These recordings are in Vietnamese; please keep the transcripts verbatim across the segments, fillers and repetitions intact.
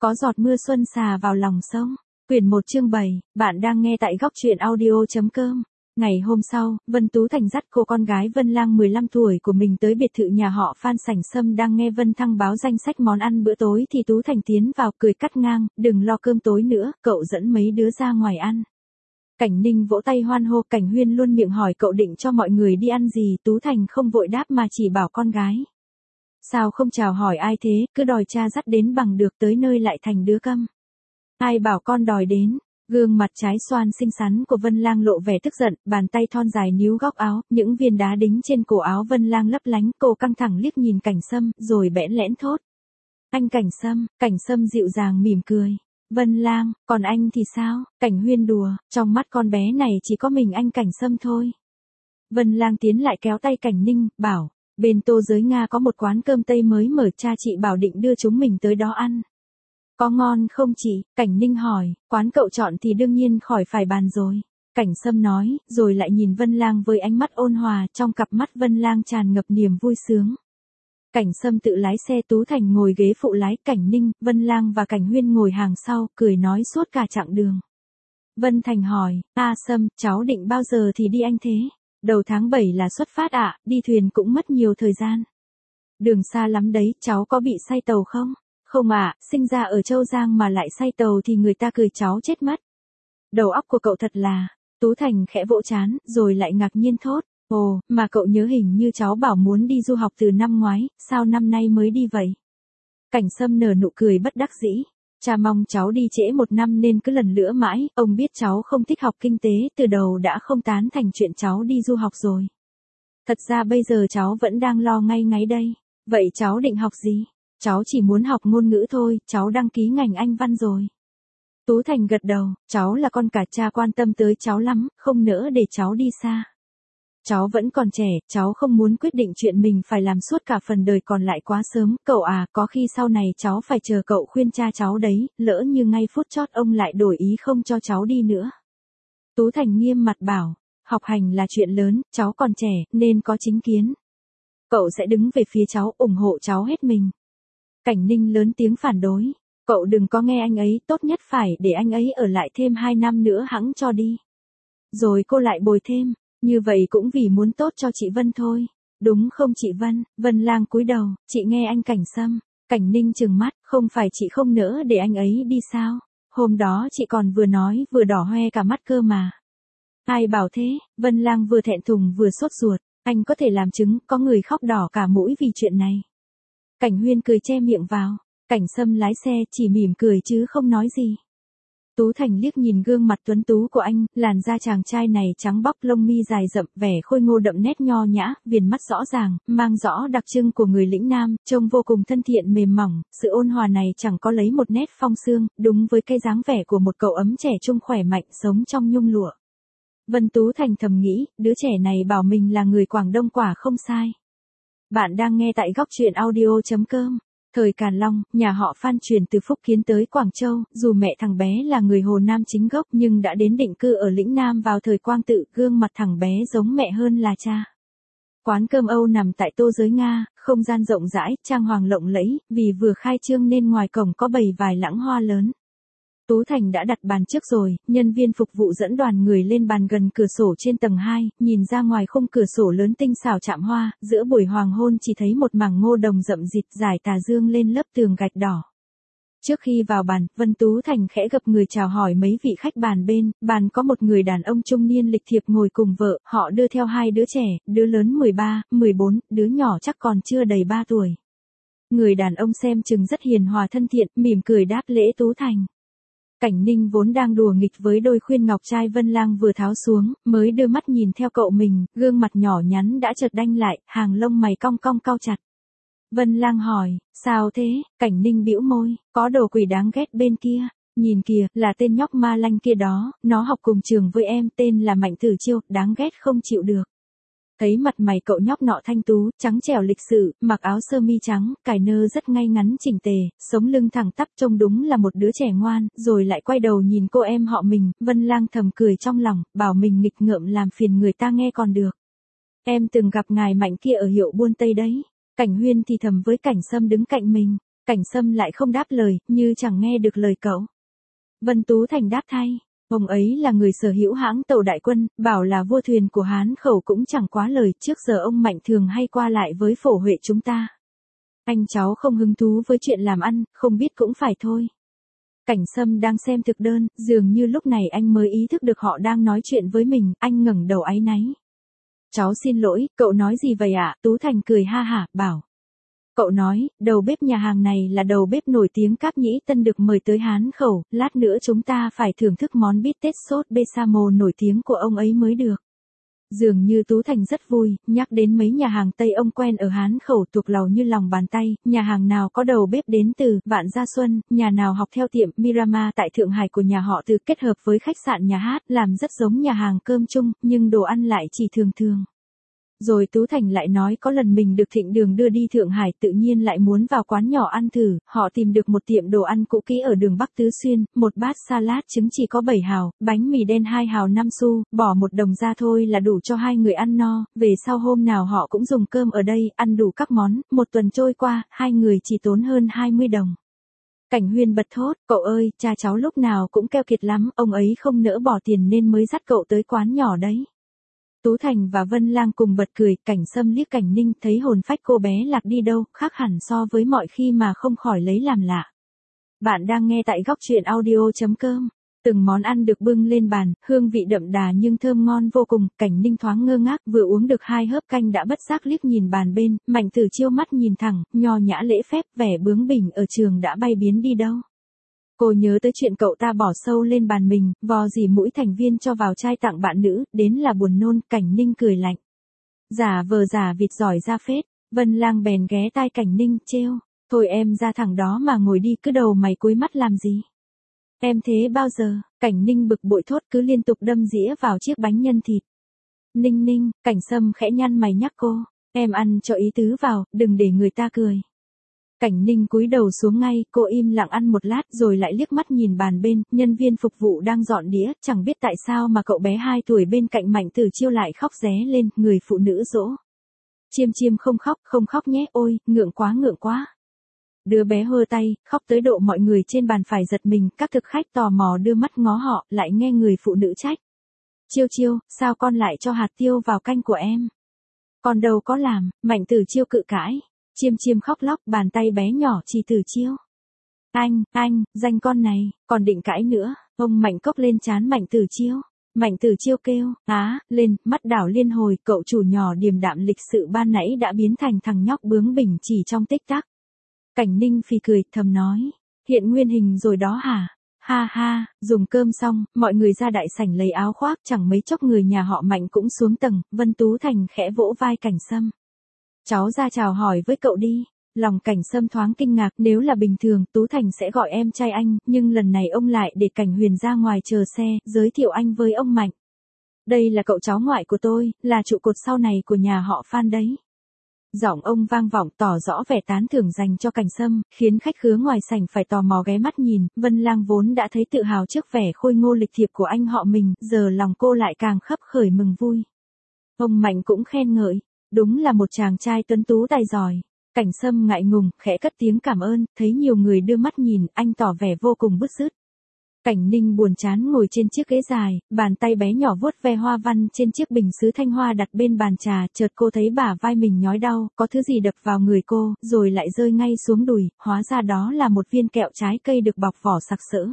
Có giọt mưa xuân xà vào lòng sông. Quyển một chương bảy, bạn đang nghe tại góc truyện audio.com. Ngày hôm sau, Vân Tú Thành dắt cô con gái Vân Lang mười lăm tuổi của mình tới biệt thự nhà họ Phan Sảnh Sâm. Đang nghe Vân Thăng báo danh sách món ăn bữa tối thì Tú Thành tiến vào cười cắt ngang, đừng lo cơm tối nữa, cậu dẫn mấy đứa ra ngoài ăn. Cảnh Ninh vỗ tay hoan hô, Cảnh Huyên luôn miệng hỏi cậu định cho mọi người đi ăn gì. Tú Thành không vội đáp mà chỉ bảo con gái. Sao không chào hỏi ai thế, cứ đòi cha dắt đến bằng được, tới nơi lại thành đứa câm. Ai bảo con đòi đến. Gương mặt trái xoan xinh xắn của Vân Lang lộ vẻ tức giận, bàn tay thon dài níu góc áo, những viên đá đính trên cổ áo Vân Lang lấp lánh, cô căng thẳng liếc nhìn Cảnh Sâm, rồi bẽn lẽn thốt. Anh Cảnh Sâm. Cảnh Sâm dịu dàng mỉm cười. Vân Lang, còn anh thì sao? Cảnh Huyên đùa, trong mắt con bé này chỉ có mình anh Cảnh Sâm thôi. Vân Lang tiến lại kéo tay Cảnh Ninh, bảo, bên Tô Giới Nga có một quán cơm Tây mới mở, cha chị bảo định đưa chúng mình tới đó ăn. Có ngon không chị? Cảnh Ninh hỏi, quán cậu chọn thì đương nhiên khỏi phải bàn rồi. Cảnh Sâm nói, rồi lại nhìn Vân Lang với ánh mắt ôn hòa, trong cặp mắt Vân Lang tràn ngập niềm vui sướng. Cảnh Sâm tự lái xe, Tú Thành ngồi ghế phụ lái, Cảnh Ninh, Vân Lang và Cảnh Huyên ngồi hàng sau, cười nói suốt cả chặng đường. Vân Thành hỏi, a Sâm, cháu định bao giờ thì đi anh thế? Đầu tháng bảy là xuất phát ạ, à, đi thuyền cũng mất nhiều thời gian. Đường xa lắm đấy, cháu có bị say tàu không? Không ạ, à, sinh ra ở Châu Giang mà lại say tàu thì người ta cười cháu chết mất. Đầu óc của cậu thật là, Tú Thành khẽ vỗ trán, rồi lại ngạc nhiên thốt, ồ, mà cậu nhớ hình như cháu bảo muốn đi du học từ năm ngoái, sao năm nay mới đi vậy? Cảnh Sâm nở nụ cười bất đắc dĩ, cha mong cháu đi trễ một năm nên cứ lần lữa mãi, ông biết cháu không thích học kinh tế, từ đầu đã không tán thành chuyện cháu đi du học rồi. Thật ra bây giờ cháu vẫn đang lo ngay ngáy đây, vậy cháu định học gì? Cháu chỉ muốn học ngôn ngữ thôi, cháu đăng ký ngành Anh văn rồi. Tú Thành gật đầu, cháu là con cả, cha quan tâm tới cháu lắm, không nỡ để cháu đi xa. Cháu vẫn còn trẻ, cháu không muốn quyết định chuyện mình phải làm suốt cả phần đời còn lại quá sớm, cậu à, có khi sau này cháu phải chờ cậu khuyên cha cháu đấy, lỡ như ngay phút chót ông lại đổi ý không cho cháu đi nữa. Tú Thành nghiêm mặt bảo, học hành là chuyện lớn, cháu còn trẻ, nên có chính kiến. Cậu sẽ đứng về phía cháu, ủng hộ cháu hết mình. Cảnh Ninh lớn tiếng phản đối, cậu đừng có nghe anh ấy, tốt nhất phải để anh ấy ở lại thêm hai năm nữa hẵng cho đi. Rồi cô lại bồi thêm, như vậy cũng vì muốn tốt cho chị Vân thôi. Đúng không chị Vân? Vân Lang cúi đầu, chị nghe anh Cảnh Sâm. Cảnh Ninh trừng mắt, không phải chị không nỡ để anh ấy đi sao? Hôm đó chị còn vừa nói vừa đỏ hoe cả mắt cơ mà. Ai bảo thế? Vân Lang vừa thẹn thùng vừa sốt ruột, anh có thể làm chứng, có người khóc đỏ cả mũi vì chuyện này. Cảnh Huyên cười che miệng vào, Cảnh Sâm lái xe chỉ mỉm cười chứ không nói gì. Tú Thành liếc nhìn gương mặt tuấn tú của anh, làn da chàng trai này trắng bóc, lông mi dài rậm, vẻ khôi ngô đậm nét nho nhã, viền mắt rõ ràng, mang rõ đặc trưng của người lĩnh Nam, trông vô cùng thân thiện mềm mỏng, sự ôn hòa này chẳng có lấy một nét phong sương, đúng với cái dáng vẻ của một cậu ấm trẻ trung khỏe mạnh sống trong nhung lụa. Vân Tú Thành thầm nghĩ, đứa trẻ này bảo mình là người Quảng Đông quả không sai. Bạn đang nghe tại góc truyện audio.com. Thời Càn Long, nhà họ Phan chuyển từ Phúc Kiến tới Quảng Châu, dù mẹ thằng bé là người Hồ Nam chính gốc nhưng đã đến định cư ở lĩnh Nam vào thời Quang Tự, gương mặt thằng bé giống mẹ hơn là cha. Quán cơm Âu nằm tại Tô Giới Nga, không gian rộng rãi, trang hoàng lộng lẫy, vì vừa khai trương nên ngoài cổng có bày vài lẵng hoa lớn. Tú Thành đã đặt bàn trước rồi, nhân viên phục vụ dẫn đoàn người lên bàn gần cửa sổ trên tầng hai, nhìn ra ngoài khung cửa sổ lớn tinh xảo chạm hoa, giữa buổi hoàng hôn chỉ thấy một mảng ngô đồng rậm rịt rải tà dương lên lớp tường gạch đỏ. Trước khi vào bàn, Vân Tú Thành khẽ gập người chào hỏi mấy vị khách bàn bên, bàn có một người đàn ông trung niên lịch thiệp ngồi cùng vợ, họ đưa theo hai đứa trẻ, đứa lớn mười ba, mười bốn, đứa nhỏ chắc còn chưa đầy ba tuổi. Người đàn ông xem chừng rất hiền hòa thân thiện, mỉm cười đáp lễ Tú Thành. Cảnh Ninh vốn đang đùa nghịch với đôi khuyên ngọc trai Vân Lang vừa tháo xuống, mới đưa mắt nhìn theo cậu mình, gương mặt nhỏ nhắn đã chợt đanh lại, hàng lông mày cong cong cau chặt. Vân Lang hỏi, sao thế? Cảnh Ninh bĩu môi, có đồ quỷ đáng ghét bên kia, nhìn kìa, là tên nhóc ma lanh kia đó, nó học cùng trường với em, tên là Mạnh Tử Chiêu, đáng ghét không chịu được. Thấy mặt mày cậu nhóc nọ thanh tú, trắng trẻo lịch sự, mặc áo sơ mi trắng, cài nơ rất ngay ngắn chỉnh tề, sống lưng thẳng tắp, trông đúng là một đứa trẻ ngoan, rồi lại quay đầu nhìn cô em họ mình, Vân Lang thầm cười trong lòng, bảo mình nghịch ngợm làm phiền người ta nghe còn được. Em từng gặp ngài Mạnh kia ở hiệu buôn Tây đấy. Cảnh Huyên thì thầm với Cảnh Sâm đứng cạnh mình. Cảnh Sâm lại không đáp lời, như chẳng nghe được lời cậu. Vân Tú Thành đáp thay, ông ấy là người sở hữu hãng tàu đại quân, bảo là vua thuyền của Hán Khẩu cũng chẳng quá lời, trước giờ ông Mạnh thường hay qua lại với phổ Huệ chúng ta. Anh cháu không hứng thú với chuyện làm ăn, không biết cũng phải thôi. Cảnh Sâm đang xem thực đơn, dường như lúc này anh mới ý thức được họ đang nói chuyện với mình, anh ngẩng đầu áy náy. Cháu xin lỗi, cậu nói gì vậy ạ? Tú Thành cười ha hả, bảo. Cậu nói, đầu bếp nhà hàng này là đầu bếp nổi tiếng Cáp Nhĩ Tân được mời tới Hán Khẩu, lát nữa chúng ta phải thưởng thức món bít tết sốt becamo nổi tiếng của ông ấy mới được. Dường như Tú Thành rất vui, nhắc đến mấy nhà hàng Tây ông quen ở Hán Khẩu thuộc lầu như lòng bàn tay, nhà hàng nào có đầu bếp đến từ Vạn Gia Xuân, nhà nào học theo tiệm Mirama tại Thượng Hải của nhà họ Từ kết hợp với khách sạn nhà hát, làm rất giống nhà hàng cơm chung, nhưng đồ ăn lại chỉ thường thường. Rồi Tú Thành lại nói có lần mình được Thịnh Đường đưa đi Thượng Hải tự nhiên lại muốn vào quán nhỏ ăn thử, họ tìm được một tiệm đồ ăn cũ kỹ ở đường Bắc Tứ Xuyên, một bát salad trứng chỉ có bảy hào, bánh mì đen hai hào năm xu, bỏ một đồng ra thôi là đủ cho hai người ăn no, về sau hôm nào họ cũng dùng cơm ở đây, ăn đủ các món, một tuần trôi qua, hai người chỉ tốn hơn hai mươi đồng. Cảnh Huyên bật thốt, cậu ơi, cha cháu lúc nào cũng keo kiệt lắm, ông ấy không nỡ bỏ tiền nên mới dắt cậu tới quán nhỏ đấy. Tú Thành và Vân Lang cùng bật cười, Cảnh Sâm liếc Cảnh Ninh thấy hồn phách cô bé lạc đi đâu, khác hẳn so với mọi khi mà không khỏi lấy làm lạ. Bạn đang nghe tại góc truyện audio chấm com. Từng món ăn được bưng lên bàn, hương vị đậm đà nhưng thơm ngon vô cùng, Cảnh Ninh thoáng ngơ ngác, vừa uống được hai hớp canh đã bất giác liếc nhìn bàn bên, Mạnh Tử Chiêu mắt nhìn thẳng, nho nhã lễ phép, vẻ bướng bỉnh ở trường đã bay biến đi đâu. Cô nhớ tới chuyện cậu ta bỏ sâu lên bàn mình, vò dỉ mũi thành viên cho vào chai tặng bạn nữ, đến là buồn nôn, Cảnh Ninh cười lạnh. Giả vờ giả vịt giỏi ra phết, Vân Lang bèn ghé tai Cảnh Ninh, trêu, thôi em ra thẳng đó mà ngồi đi, cứ đầu mày cúi mắt làm gì. Em thế bao giờ, Cảnh Ninh bực bội thốt cứ liên tục đâm dĩa vào chiếc bánh nhân thịt. Ninh ninh, Cảnh Sâm khẽ nhăn mày nhắc cô, em ăn cho ý tứ vào, đừng để người ta cười. Cảnh Ninh cúi đầu xuống ngay, cô im lặng ăn một lát rồi lại liếc mắt nhìn bàn bên, nhân viên phục vụ đang dọn đĩa, chẳng biết tại sao mà cậu bé hai tuổi bên cạnh Mạnh Tử Chiêu lại khóc ré lên, người phụ nữ dỗ. Chiêm chiêm không khóc, không khóc nhé, ôi, ngượng quá ngượng quá. Đứa bé hơ tay, khóc tới độ mọi người trên bàn phải giật mình, các thực khách tò mò đưa mắt ngó họ, lại nghe người phụ nữ trách. Chiêu Chiêu, sao con lại cho hạt tiêu vào canh của em? Con đâu có làm, Mạnh Tử Chiêu cự cãi. Chiêm chiêm khóc lóc, bàn tay bé nhỏ chỉ Tử Chiêu. Anh, anh, danh con này, còn định cãi nữa, ông Mạnh cốc lên trán Mạnh Tử Chiêu. Mạnh Tử Chiêu kêu, á, lên, mắt đảo liên hồi, cậu chủ nhỏ điềm đạm lịch sự ban nãy đã biến thành thằng nhóc bướng bỉnh chỉ trong tích tắc. Cảnh Ninh phì cười, thầm nói, hiện nguyên hình rồi đó hả? Ha ha, dùng cơm xong, mọi người ra đại sảnh lấy áo khoác, chẳng mấy chốc người nhà họ Mạnh cũng xuống tầng, Vân Tú Thành khẽ vỗ vai Cảnh Sâm. Cháu ra chào hỏi với cậu đi. Lòng Cảnh Sâm thoáng kinh ngạc, nếu là bình thường, Tú Thành sẽ gọi em trai anh, nhưng lần này ông lại để Cảnh Huyền ra ngoài chờ xe, giới thiệu anh với ông Mạnh. Đây là cậu cháu ngoại của tôi, là trụ cột sau này của nhà họ Phan đấy. Giọng ông vang vọng tỏ rõ vẻ tán thưởng dành cho Cảnh Sâm, khiến khách khứa ngoài sảnh phải tò mò ghé mắt nhìn, Vân Lang vốn đã thấy tự hào trước vẻ khôi ngô lịch thiệp của anh họ mình, giờ lòng cô lại càng khấp khởi mừng vui. Ông Mạnh cũng khen ngợi, đúng là một chàng trai tuấn tú tài giỏi. Cảnh Sâm ngại ngùng, khẽ cất tiếng cảm ơn, thấy nhiều người đưa mắt nhìn, anh tỏ vẻ vô cùng bứt rứt. Cảnh Ninh buồn chán ngồi trên chiếc ghế dài, bàn tay bé nhỏ vuốt ve hoa văn trên chiếc bình sứ thanh hoa đặt bên bàn trà, chợt cô thấy bả vai mình nhói đau, có thứ gì đập vào người cô, rồi lại rơi ngay xuống đùi, hóa ra đó là một viên kẹo trái cây được bọc vỏ sặc sỡ.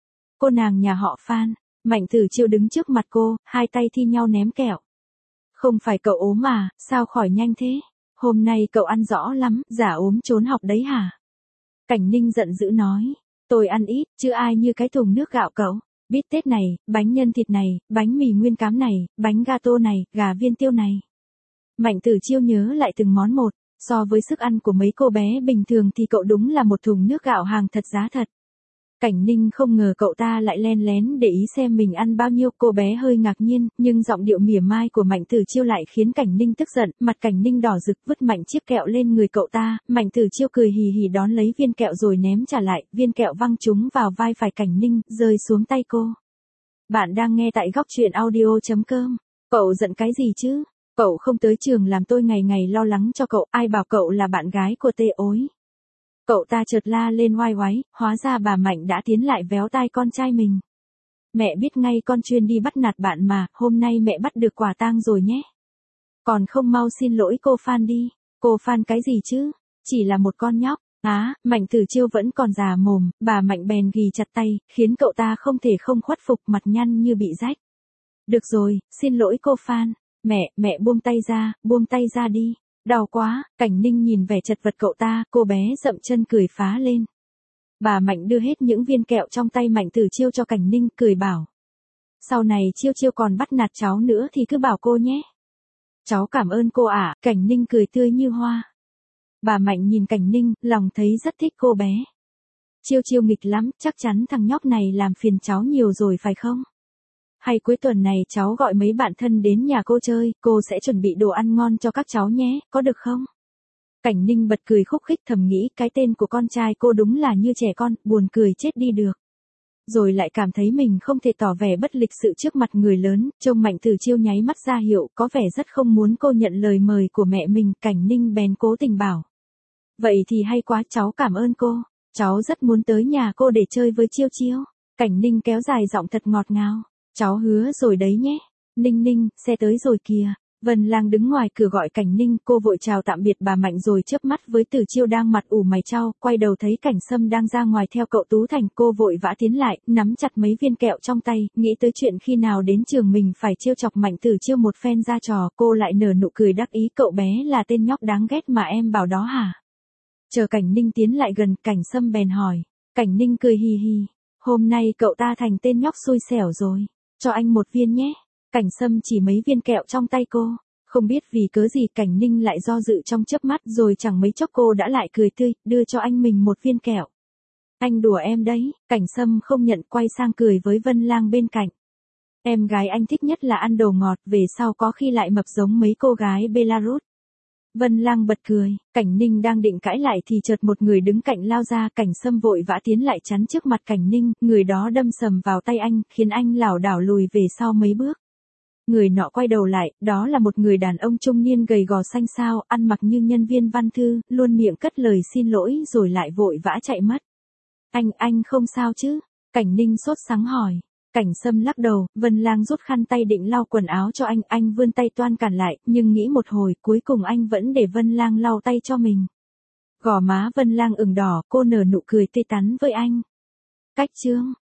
Cô nàng nhà họ Phan, Mạnh Tử Chiêu đứng trước mặt cô, hai tay thi nhau ném kẹo. Không phải cậu ốm à, sao khỏi nhanh thế? Hôm nay cậu ăn rõ lắm, giả ốm trốn học đấy hả? Cảnh Ninh giận dữ nói. Tôi ăn ít, chứ ai như cái thùng nước gạo cậu. Bít tết này, bánh nhân thịt này, bánh mì nguyên cám này, bánh gato này, gà viên tiêu này. Mạnh Tử Chiêu nhớ lại từng món một, so với sức ăn của mấy cô bé bình thường thì cậu đúng là một thùng nước gạo hàng thật giá thật. Cảnh Ninh không ngờ cậu ta lại len lén để ý xem mình ăn bao nhiêu, cô bé hơi ngạc nhiên, nhưng giọng điệu mỉa mai của Mạnh Tử Chiêu lại khiến Cảnh Ninh tức giận, mặt Cảnh Ninh đỏ rực vứt mạnh chiếc kẹo lên người cậu ta, Mạnh Tử Chiêu cười hì hì đón lấy viên kẹo rồi ném trả lại, viên kẹo văng trúng vào vai phải Cảnh Ninh, rơi xuống tay cô. Bạn đang nghe tại góc truyện audio chấm com. Cậu giận cái gì chứ? Cậu không tới trường làm tôi ngày ngày lo lắng cho cậu, ai bảo cậu là bạn gái của Tê Ối. Cậu ta chợt la lên oai oái, hóa ra bà Mạnh đã tiến lại véo tai con trai mình. Mẹ biết ngay con chuyên đi bắt nạt bạn mà, hôm nay mẹ bắt được quả tang rồi nhé. Còn không mau xin lỗi cô Phan đi. Cô Phan cái gì chứ? Chỉ là một con nhóc. Á, Mạnh Tử Chiêu vẫn còn già mồm, bà Mạnh bèn ghì chặt tay, khiến cậu ta không thể không khuất phục, mặt nhăn như bị rách. Được rồi, xin lỗi cô Phan. Mẹ, mẹ buông tay ra, buông tay ra đi. Đau quá. Cảnh Ninh nhìn vẻ chật vật cậu ta, cô bé dậm chân cười phá lên. Bà Mạnh đưa hết những viên kẹo trong tay Mạnh Tử Chiêu cho Cảnh Ninh, cười bảo. Sau này Chiêu Chiêu còn bắt nạt cháu nữa thì cứ bảo cô nhé. Cháu cảm ơn cô ạ. Cảnh Ninh cười tươi như hoa. Bà Mạnh nhìn Cảnh Ninh, lòng thấy rất thích cô bé. Chiêu Chiêu nghịch lắm, chắc chắn thằng nhóc này làm phiền cháu nhiều rồi phải không? Hay cuối tuần này cháu gọi mấy bạn thân đến nhà cô chơi, cô sẽ chuẩn bị đồ ăn ngon cho các cháu nhé, có được không? Cảnh Ninh bật cười khúc khích, thầm nghĩ cái tên của con trai cô đúng là như trẻ con, buồn cười chết đi được. Rồi lại cảm thấy mình không thể tỏ vẻ bất lịch sự trước mặt người lớn, trông Mạnh Tử Chiêu nháy mắt ra hiệu, có vẻ rất không muốn cô nhận lời mời của mẹ mình. Cảnh Ninh bèn cố tình bảo. Vậy thì hay quá, cháu cảm ơn cô, cháu rất muốn tới nhà cô để chơi với Chiêu Chiêu. Cảnh Ninh kéo dài giọng thật ngọt ngào. Cháu hứa rồi đấy nhé. Ninh Ninh, xe tới rồi kìa. Vân Lang đứng ngoài cửa gọi Cảnh Ninh, cô vội chào tạm biệt bà Mạnh rồi chớp mắt với Tử Chiêu đang mặt ủ mày chau, quay đầu thấy Cảnh Sâm đang ra ngoài theo cậu Tú Thành, cô vội vã tiến lại, nắm chặt mấy viên kẹo trong tay, nghĩ tới chuyện khi nào đến trường mình phải trêu chọc Mạnh Tử Chiêu một phen ra trò, cô lại nở nụ cười đắc ý, cậu bé là tên nhóc đáng ghét mà em bảo đó hả? Chờ Cảnh Ninh tiến lại gần, Cảnh Sâm bèn hỏi. Cảnh Ninh cười hì hì, hôm nay cậu ta thành tên nhóc xui xẻo rồi, cho anh một viên nhé. Cảnh Sâm chỉ mấy viên kẹo trong tay cô, không biết vì cớ gì Cảnh Ninh lại do dự trong chớp mắt, rồi chẳng mấy chốc cô đã lại cười tươi, đưa cho anh mình một viên kẹo. Anh đùa em đấy. Cảnh Sâm không nhận, quay sang cười với Vân Lang bên cạnh. Em gái anh thích nhất là ăn đồ ngọt, về sau có khi lại mập giống mấy cô gái Belarus. Vân Lang bật cười. Cảnh Ninh đang định cãi lại thì chợt một người đứng cạnh lao ra, Cảnh Sâm vội vã tiến lại chắn trước mặt Cảnh Ninh, người đó đâm sầm vào tay anh, khiến anh lảo đảo lùi về sau mấy bước. Người nọ quay đầu lại, đó là một người đàn ông trung niên gầy gò xanh xao, ăn mặc như nhân viên văn thư, luôn miệng cất lời xin lỗi rồi lại vội vã chạy mất. Anh, anh không sao chứ? Cảnh Ninh sốt sắng hỏi. Cảnh Sâm lắc đầu, Vân Lang rút khăn tay định lau quần áo cho anh, anh vươn tay toan cản lại, nhưng nghĩ một hồi, cuối cùng anh vẫn để Vân Lang lau tay cho mình. Gò má Vân Lang ửng đỏ, cô nở nụ cười tươi tắn với anh. Cách chương